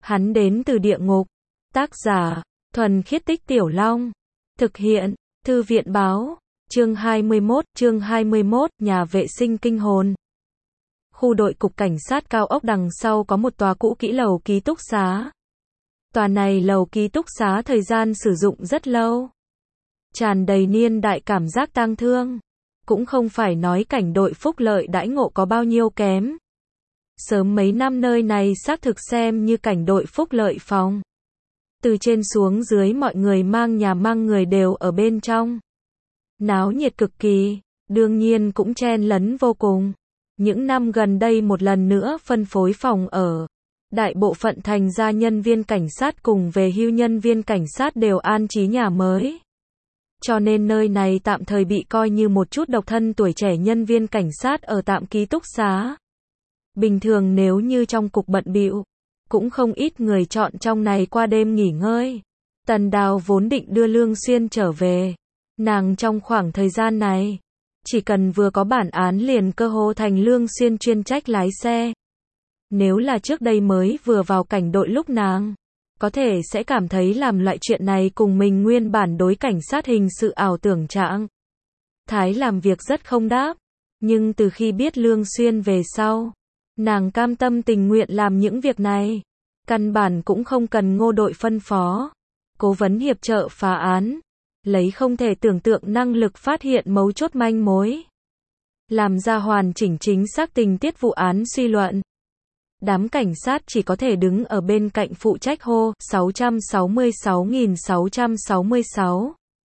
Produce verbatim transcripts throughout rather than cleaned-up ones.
Hắn đến từ địa ngục. Tác giả, Thuần Khiết Tích Tiểu Long. Thực hiện, Thư viện báo. Chương hai mươi mốt, chương hai mươi mốt, nhà vệ sinh kinh hồn. Khu đội cục cảnh sát cao ốc đằng sau có một tòa cũ kỹ lầu ký túc xá. Tòa này lầu ký túc xá thời gian sử dụng rất lâu. Tràn đầy niên đại cảm giác tang thương. Cũng không phải nói cảnh đội phúc lợi đãi ngộ có bao nhiêu kém. Sớm mấy năm nơi này xác thực xem như cảnh đội phúc lợi phòng. Từ trên xuống dưới mọi người mang nhà mang người đều ở bên trong. Náo nhiệt cực kỳ, đương nhiên cũng chen lấn vô cùng. Những năm gần đây một lần nữa phân phối phòng ở. Đại bộ phận thành ra nhân viên cảnh sát cùng về hưu nhân viên cảnh sát đều an trí nhà mới. Cho nên nơi này tạm thời bị coi như một chút độc thân tuổi trẻ nhân viên cảnh sát ở tạm ký túc xá. Bình thường nếu như trong cục bận bịu, cũng không ít người chọn trong này qua đêm nghỉ ngơi. Tần Đào vốn định đưa Lương Xuyên trở về. Nàng trong khoảng thời gian này, chỉ cần vừa có bản án liền cơ hồ thành Lương Xuyên chuyên trách lái xe. Nếu là trước đây mới vừa vào cảnh đội lúc nàng, có thể sẽ cảm thấy làm loại chuyện này cùng mình nguyên bản đối cảnh sát hình sự ảo tưởng trạng. Thái làm việc rất không đáp, nhưng từ khi biết Lương Xuyên về sau, nàng cam tâm tình nguyện làm những việc này. Căn bản cũng không cần Ngô đội phân phó. Cố vấn hiệp trợ phá án. Lấy không thể tưởng tượng năng lực phát hiện mấu chốt manh mối. Làm ra hoàn chỉnh chính xác tình tiết vụ án suy luận. Đám cảnh sát chỉ có thể đứng ở bên cạnh phụ trách hô sáu trăm sáu mươi sáu nghìn sáu trăm sáu mươi sáu.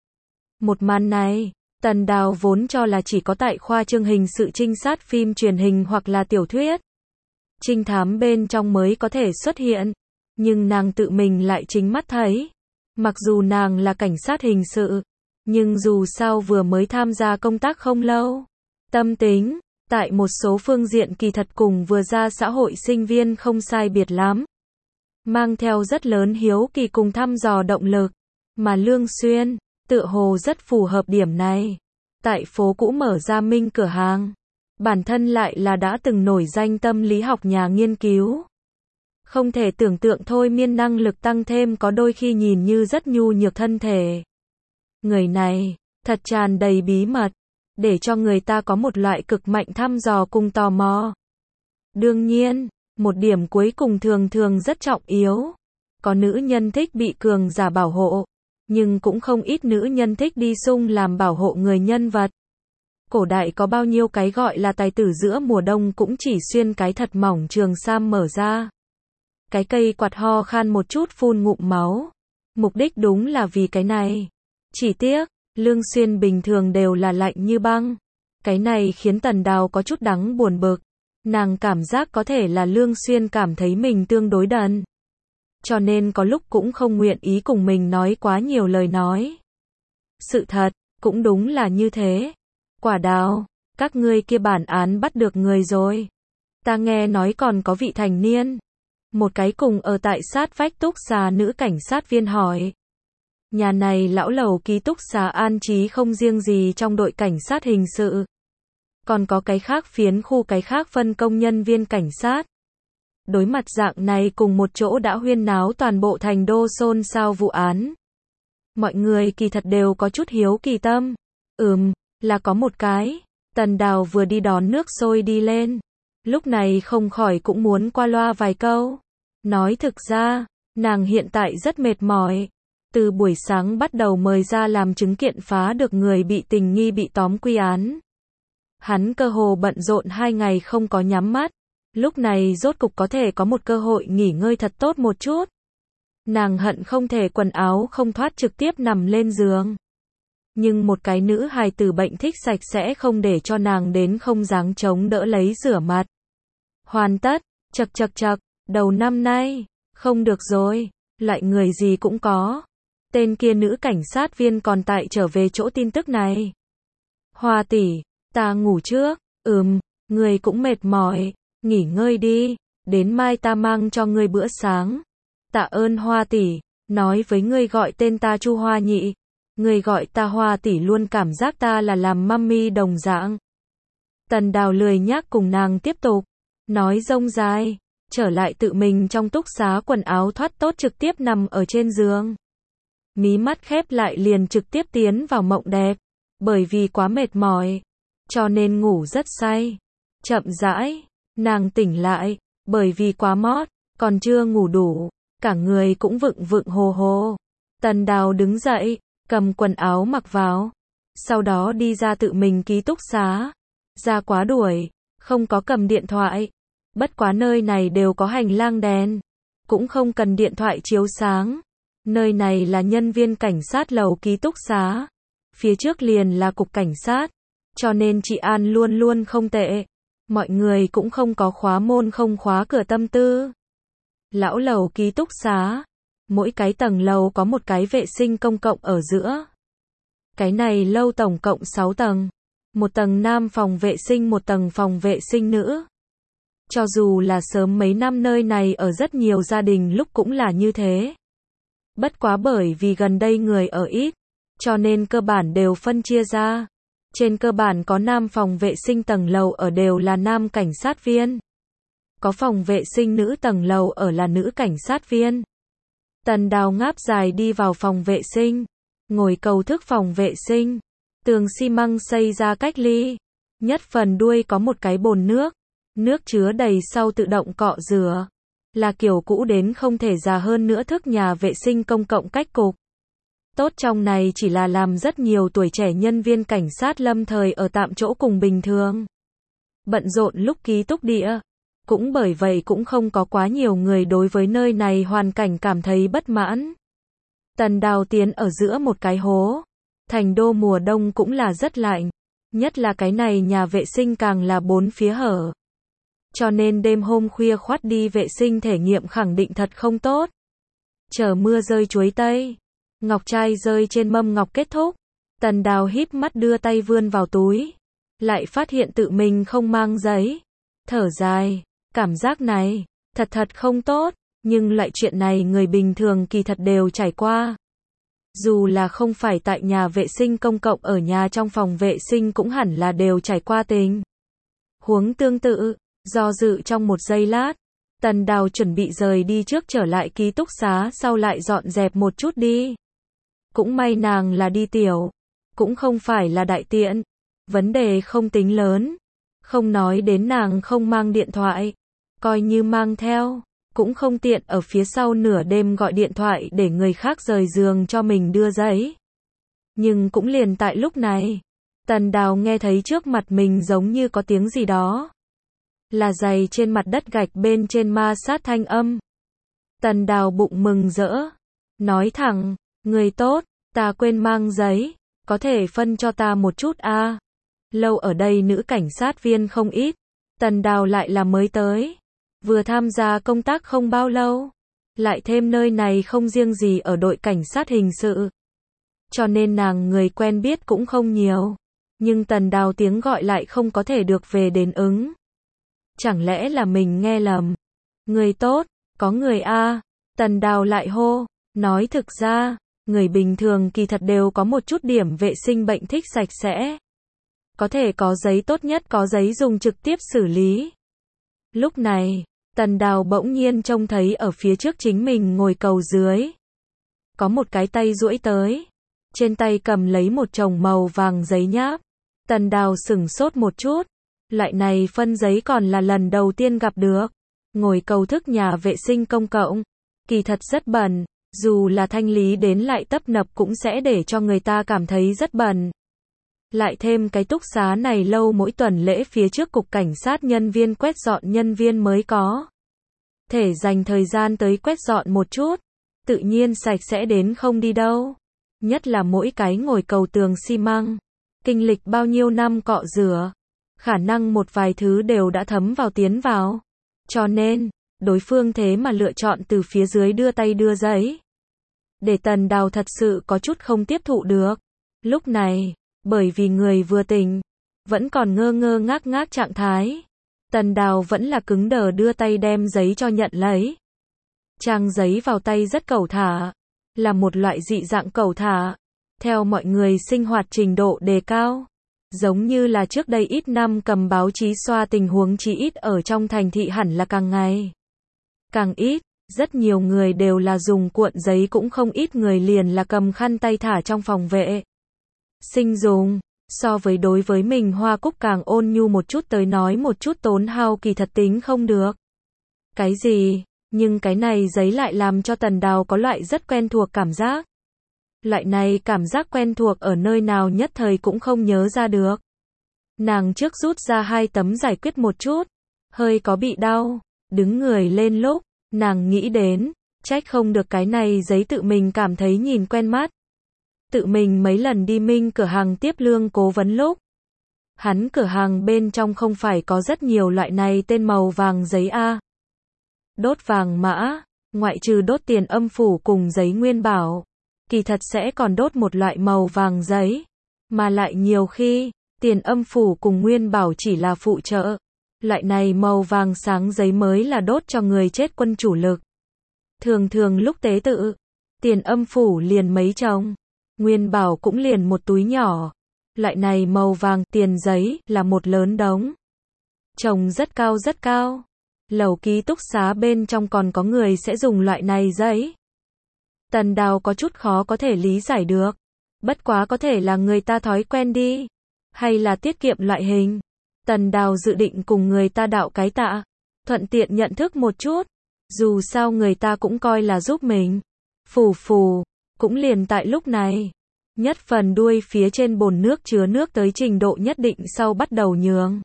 Một màn này, Tần Đào vốn cho là chỉ có tại khoa chương hình sự trinh sát phim truyền hình hoặc là tiểu thuyết. Trinh thám bên trong mới có thể xuất hiện, nhưng nàng tự mình lại chính mắt thấy. Mặc dù nàng là cảnh sát hình sự, nhưng dù sao vừa mới tham gia công tác không lâu. Tâm tính, tại một số phương diện kỳ thật cùng vừa ra xã hội sinh viên không sai biệt lắm. Mang theo rất lớn hiếu kỳ cùng thăm dò động lực, mà Lương Xuyên, tựa hồ rất phù hợp điểm này. Tại phố cũ mở ra Minh cửa hàng. Bản thân lại là đã từng nổi danh tâm lý học nhà nghiên cứu. Không thể tưởng tượng thôi miên năng lực tăng thêm có đôi khi nhìn như rất nhu nhược thân thể. Người này, thật tràn đầy bí mật, để cho người ta có một loại cực mạnh thăm dò cùng tò mò. Đương nhiên, một điểm cuối cùng thường thường rất trọng yếu. Có nữ nhân thích bị cường giả bảo hộ, nhưng cũng không ít nữ nhân thích đi sung làm bảo hộ người nhân vật. Cổ đại có bao nhiêu cái gọi là tài tử giữa mùa đông cũng chỉ xuyên cái thật mỏng trường sam mở ra. Cái cây quạt ho khan một chút phun ngụm máu. Mục đích đúng là vì cái này. Chỉ tiếc, Lương Xuyên bình thường đều là lạnh như băng. Cái này khiến Tần Đào có chút đắng buồn bực. Nàng cảm giác có thể là Lương Xuyên cảm thấy mình tương đối đần. Cho nên có lúc cũng không nguyện ý cùng mình nói quá nhiều lời nói. Sự thật, cũng đúng là như thế. Quả Đào, các ngươi kia bản án bắt được người rồi. Ta nghe nói còn có vị thành niên. Một cái cùng ở tại sát vách túc xá nữ cảnh sát viên hỏi. Nhà này lão lầu ký túc xá an trí không riêng gì trong đội cảnh sát hình sự. Còn có cái khác phiến khu cái khác phân công nhân viên cảnh sát. Đối mặt dạng này cùng một chỗ đã huyên náo toàn bộ thành đô xôn xao vụ án. Mọi người kỳ thật đều có chút hiếu kỳ tâm. Ừm, là có một cái. Tần Đào vừa đi đón nước sôi đi lên. Lúc này không khỏi cũng muốn qua loa vài câu. Nói thực ra, nàng hiện tại rất mệt mỏi. Từ buổi sáng bắt đầu mời ra làm chứng kiện phá được người bị tình nghi bị tóm quy án. Hắn cơ hồ bận rộn hai ngày không có nhắm mắt. Lúc này rốt cục có thể có một cơ hội nghỉ ngơi thật tốt một chút. Nàng hận không thể quần áo không thoát trực tiếp nằm lên giường. Nhưng một cái nữ hài tử bệnh thích sạch sẽ không để cho nàng đến không dáng chống đỡ lấy rửa mặt. Hoàn tất, chật chật chật, đầu năm nay, không được rồi, loại người gì cũng có. Tên kia nữ cảnh sát viên còn tại trở về chỗ tin tức này. Hoa tỷ, ta ngủ trước, ừm, người cũng mệt mỏi, nghỉ ngơi đi, đến mai ta mang cho ngươi bữa sáng. Tạ ơn Hoa tỷ, nói với ngươi gọi tên ta Chu Hoa nhị. Người gọi ta Hoa tỷ luôn cảm giác ta là làm mummy đồng dạng. Tần Đào lười nhác cùng nàng tiếp tục. Nói rông dài. trở lại tự mình trong túc xá quần áo thoát tốt trực tiếp nằm ở trên giường. Mí mắt khép lại liền trực tiếp tiến vào mộng đẹp, bởi vì quá mệt mỏi, cho nên ngủ rất say. Chậm rãi, nàng tỉnh lại, bởi vì quá mót, còn chưa ngủ đủ, cả người cũng vựng vựng hồ hồ. Tần Đào đứng dậy, cầm quần áo mặc vào, sau đó đi ra tự mình ký túc xá. Ra quá đuổi, không có cầm điện thoại. Bất quá nơi này đều có hành lang đèn, cũng không cần điện thoại chiếu sáng. Nơi này là nhân viên cảnh sát lầu ký túc xá, phía trước liền là cục cảnh sát, cho nên trị an luôn luôn không tệ. Mọi người cũng không có khóa môn không khóa cửa tâm tư. Lão lầu ký túc xá, mỗi cái tầng lầu có một cái vệ sinh công cộng ở giữa. Cái này lâu tổng cộng sáu tầng, một tầng nam phòng vệ sinh, một tầng phòng vệ sinh nữ. Cho dù là sớm mấy năm nơi này ở rất nhiều gia đình lúc cũng là như thế. Bất quá bởi vì gần đây người ở ít, cho nên cơ bản đều phân chia ra. Trên cơ bản có nam phòng vệ sinh tầng lầu ở đều là nam cảnh sát viên. Có phòng vệ sinh nữ tầng lầu ở là nữ cảnh sát viên. Tần Đào ngáp dài đi vào phòng vệ sinh, ngồi cầu thức phòng vệ sinh. Tường xi măng xây ra cách ly. Nhất phần đuôi có một cái bồn nước. Nước chứa đầy sau tự động cọ rửa. Là kiểu cũ đến không thể già hơn nữa thức nhà vệ sinh công cộng cách cục. Tốt trong này chỉ là làm rất nhiều tuổi trẻ nhân viên cảnh sát lâm thời ở tạm chỗ cùng bình thường. Bận rộn lúc ký túc địa. Cũng bởi vậy cũng không có quá nhiều người đối với nơi này hoàn cảnh cảm thấy bất mãn. Tần Đào tiến ở giữa một cái hố. Thành đô mùa đông cũng là rất lạnh. Nhất là cái này nhà vệ sinh càng là bốn phía hở. Cho nên đêm hôm khuya khoắt đi vệ sinh thể nghiệm khẳng định thật không tốt. Chờ mưa rơi chuối tây. Ngọc trai rơi trên mâm ngọc kết thúc. Tần Đào híp mắt đưa tay vươn vào túi. Lại phát hiện tự mình không mang giấy. Thở dài. Cảm giác này, thật thật không tốt. Nhưng loại chuyện này người bình thường kỳ thật đều trải qua. Dù là không phải tại nhà vệ sinh công cộng ở nhà trong phòng vệ sinh cũng hẳn là đều trải qua tình huống tương tự. Do dự trong một giây lát, Tần Đào chuẩn bị rời đi trước trở lại ký túc xá sau lại dọn dẹp một chút đi. Cũng may nàng là đi tiểu, cũng không phải là đại tiện. Vấn đề không tính lớn. Không nói đến nàng không mang điện thoại. Coi như mang theo, cũng không tiện ở phía sau nửa đêm gọi điện thoại để người khác rời giường cho mình đưa giấy. Nhưng cũng liền tại lúc này, Tần Đào nghe thấy trước mặt mình giống như có tiếng gì đó. Là giày trên mặt đất gạch bên trên ma sát thanh âm. Tần Đào bụng mừng rỡ. Nói thẳng, người tốt, ta quên mang giấy, có thể phân cho ta một chút a? À? Lâu ở đây nữ cảnh sát viên không ít. Tần Đào lại là mới tới. Vừa tham gia công tác không bao lâu. Lại thêm nơi này không riêng gì ở đội cảnh sát hình sự. Cho nên nàng người quen biết cũng không nhiều. Nhưng Tần Đào tiếng gọi lại không có thể được về đến ứng. Chẳng lẽ là mình nghe lầm? Người tốt, có người a. Tần Đào lại hô, nói thực ra, người bình thường kỳ thật đều có một chút điểm vệ sinh bệnh thích sạch sẽ. Có thể có giấy tốt nhất có giấy dùng trực tiếp xử lý. Lúc này, Tần Đào bỗng nhiên trông thấy ở phía trước chính mình ngồi cầu dưới. Có một cái tay duỗi tới. Trên tay cầm lấy một chồng màu vàng giấy nháp. Tần Đào sửng sốt một chút. Loại này phân giấy còn là lần đầu tiên gặp được. Ngồi cầu thức nhà vệ sinh công cộng. Kỳ thật rất bẩn. Dù là thanh lý đến lại tấp nập cũng sẽ để cho người ta cảm thấy rất bẩn. Lại thêm cái túc xá này lâu mỗi tuần lễ phía trước cục cảnh sát nhân viên quét dọn nhân viên mới có. Thể dành thời gian tới quét dọn một chút. Tự nhiên sạch sẽ đến không đi đâu. Nhất là mỗi cái ngồi cầu tường xi măng. Kinh lịch bao nhiêu năm cọ rửa. Khả năng một vài thứ đều đã thấm vào tiến vào. Cho nên, đối phương thế mà lựa chọn từ phía dưới đưa tay đưa giấy. Để Tần Đào thật sự có chút không tiếp thụ được. Lúc này, bởi vì người vừa tỉnh, vẫn còn ngơ ngơ ngác ngác trạng thái. Tần Đào vẫn là cứng đờ đưa tay đem giấy cho nhận lấy. Trang giấy vào tay rất cẩu thả. Là một loại dị dạng cẩu thả. Theo mọi người sinh hoạt trình độ đề cao. Giống như là trước đây ít năm cầm báo chí xoa tình huống chí ít ở trong thành thị hẳn là càng ngày càng ít, rất nhiều người đều là dùng cuộn giấy, cũng không ít người liền là cầm khăn tay thả trong phòng vệ sinh dùng. So với đối với mình Hoa Cúc càng ôn nhu một chút tới nói một chút tốn hao kỳ thật tính không được cái gì, nhưng cái này giấy lại làm cho Tần Đào có loại rất quen thuộc cảm giác. Loại này cảm giác quen thuộc ở nơi nào nhất thời cũng không nhớ ra được. Nàng trước rút ra hai tấm giải quyết một chút, hơi có bị đau, đứng người lên lúc, nàng nghĩ đến, trách không được cái này giấy tự mình cảm thấy nhìn quen mắt. Tự mình mấy lần đi Minh cửa hàng tiếp Lương Cố Vấn lúc, hắn cửa hàng bên trong không phải có rất nhiều loại này tên màu vàng giấy a. Đốt vàng mã, ngoại trừ đốt tiền âm phủ cùng giấy nguyên bảo, kỳ thật sẽ còn đốt một loại màu vàng giấy, mà lại nhiều khi, tiền âm phủ cùng nguyên bảo chỉ là phụ trợ. Loại này màu vàng sáng giấy mới là đốt cho người chết quân chủ lực. Thường thường lúc tế tự, tiền âm phủ liền mấy chồng, nguyên bảo cũng liền một túi nhỏ. Loại này màu vàng tiền giấy là một lớn đống. Chồng rất cao rất cao. Lầu ký túc xá bên trong còn có người sẽ dùng loại này giấy. Tần Đào có chút khó có thể lý giải được. Bất quá có thể là người ta thói quen đi. Hay là tiết kiệm loại hình. Tần Đào dự định cùng người ta đạo cái tạ. Thuận tiện nhận thức một chút. Dù sao người ta cũng coi là giúp mình. Phù phù. Cũng liền tại lúc này. Nhất phần đuôi phía trên bồn nước chứa nước tới trình độ nhất định sau bắt đầu nhường.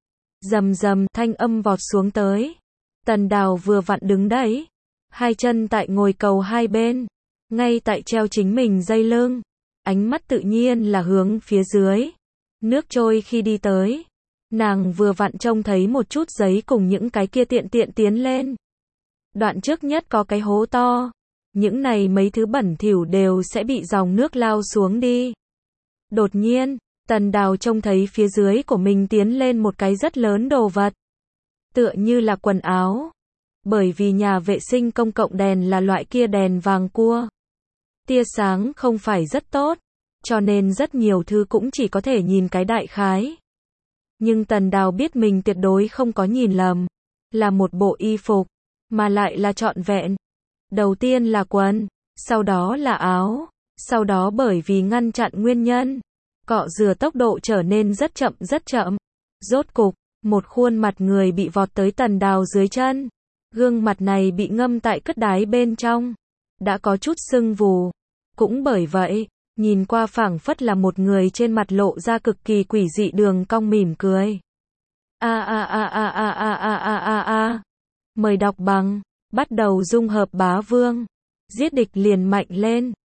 Rầm rầm thanh âm vọt xuống tới. Tần Đào vừa vặn đứng đấy. Hai chân tại ngồi cầu hai bên. Ngay tại treo chính mình dây lưng. Ánh mắt tự nhiên là hướng phía dưới. Nước trôi khi đi tới. Nàng vừa vặn trông thấy một chút giấy cùng những cái kia tiện tiện tiến lên. Đoạn trước nhất có cái hố to. Những này mấy thứ bẩn thỉu đều sẽ bị dòng nước lao xuống đi. Đột nhiên, Tần Đào trông thấy phía dưới của mình tiến lên một cái rất lớn đồ vật. Tựa như là quần áo. Bởi vì nhà vệ sinh công cộng đèn là loại kia đèn vàng cua. Tia sáng không phải rất tốt. Cho nên rất nhiều thứ cũng chỉ có thể nhìn cái đại khái. Nhưng Tần Đào biết mình tuyệt đối không có nhìn lầm. Là một bộ y phục. Mà lại là trọn vẹn. Đầu tiên là quần. Sau đó là áo. Sau đó bởi vì ngăn chặn nguyên nhân. Cọ rửa tốc độ trở nên rất chậm rất chậm. Rốt cục, một khuôn mặt người bị vọt tới Tần Đào dưới chân. Gương mặt này bị ngâm tại cất đáy bên trong. Đã có chút sưng vù. Cũng bởi vậy, nhìn qua phảng phất là một người trên mặt lộ ra cực kỳ quỷ dị đường cong mỉm cười. A a a a a a a a a a. Mời đọc bằng, bắt đầu dung hợp bá vương. Giết địch liền mạnh lên.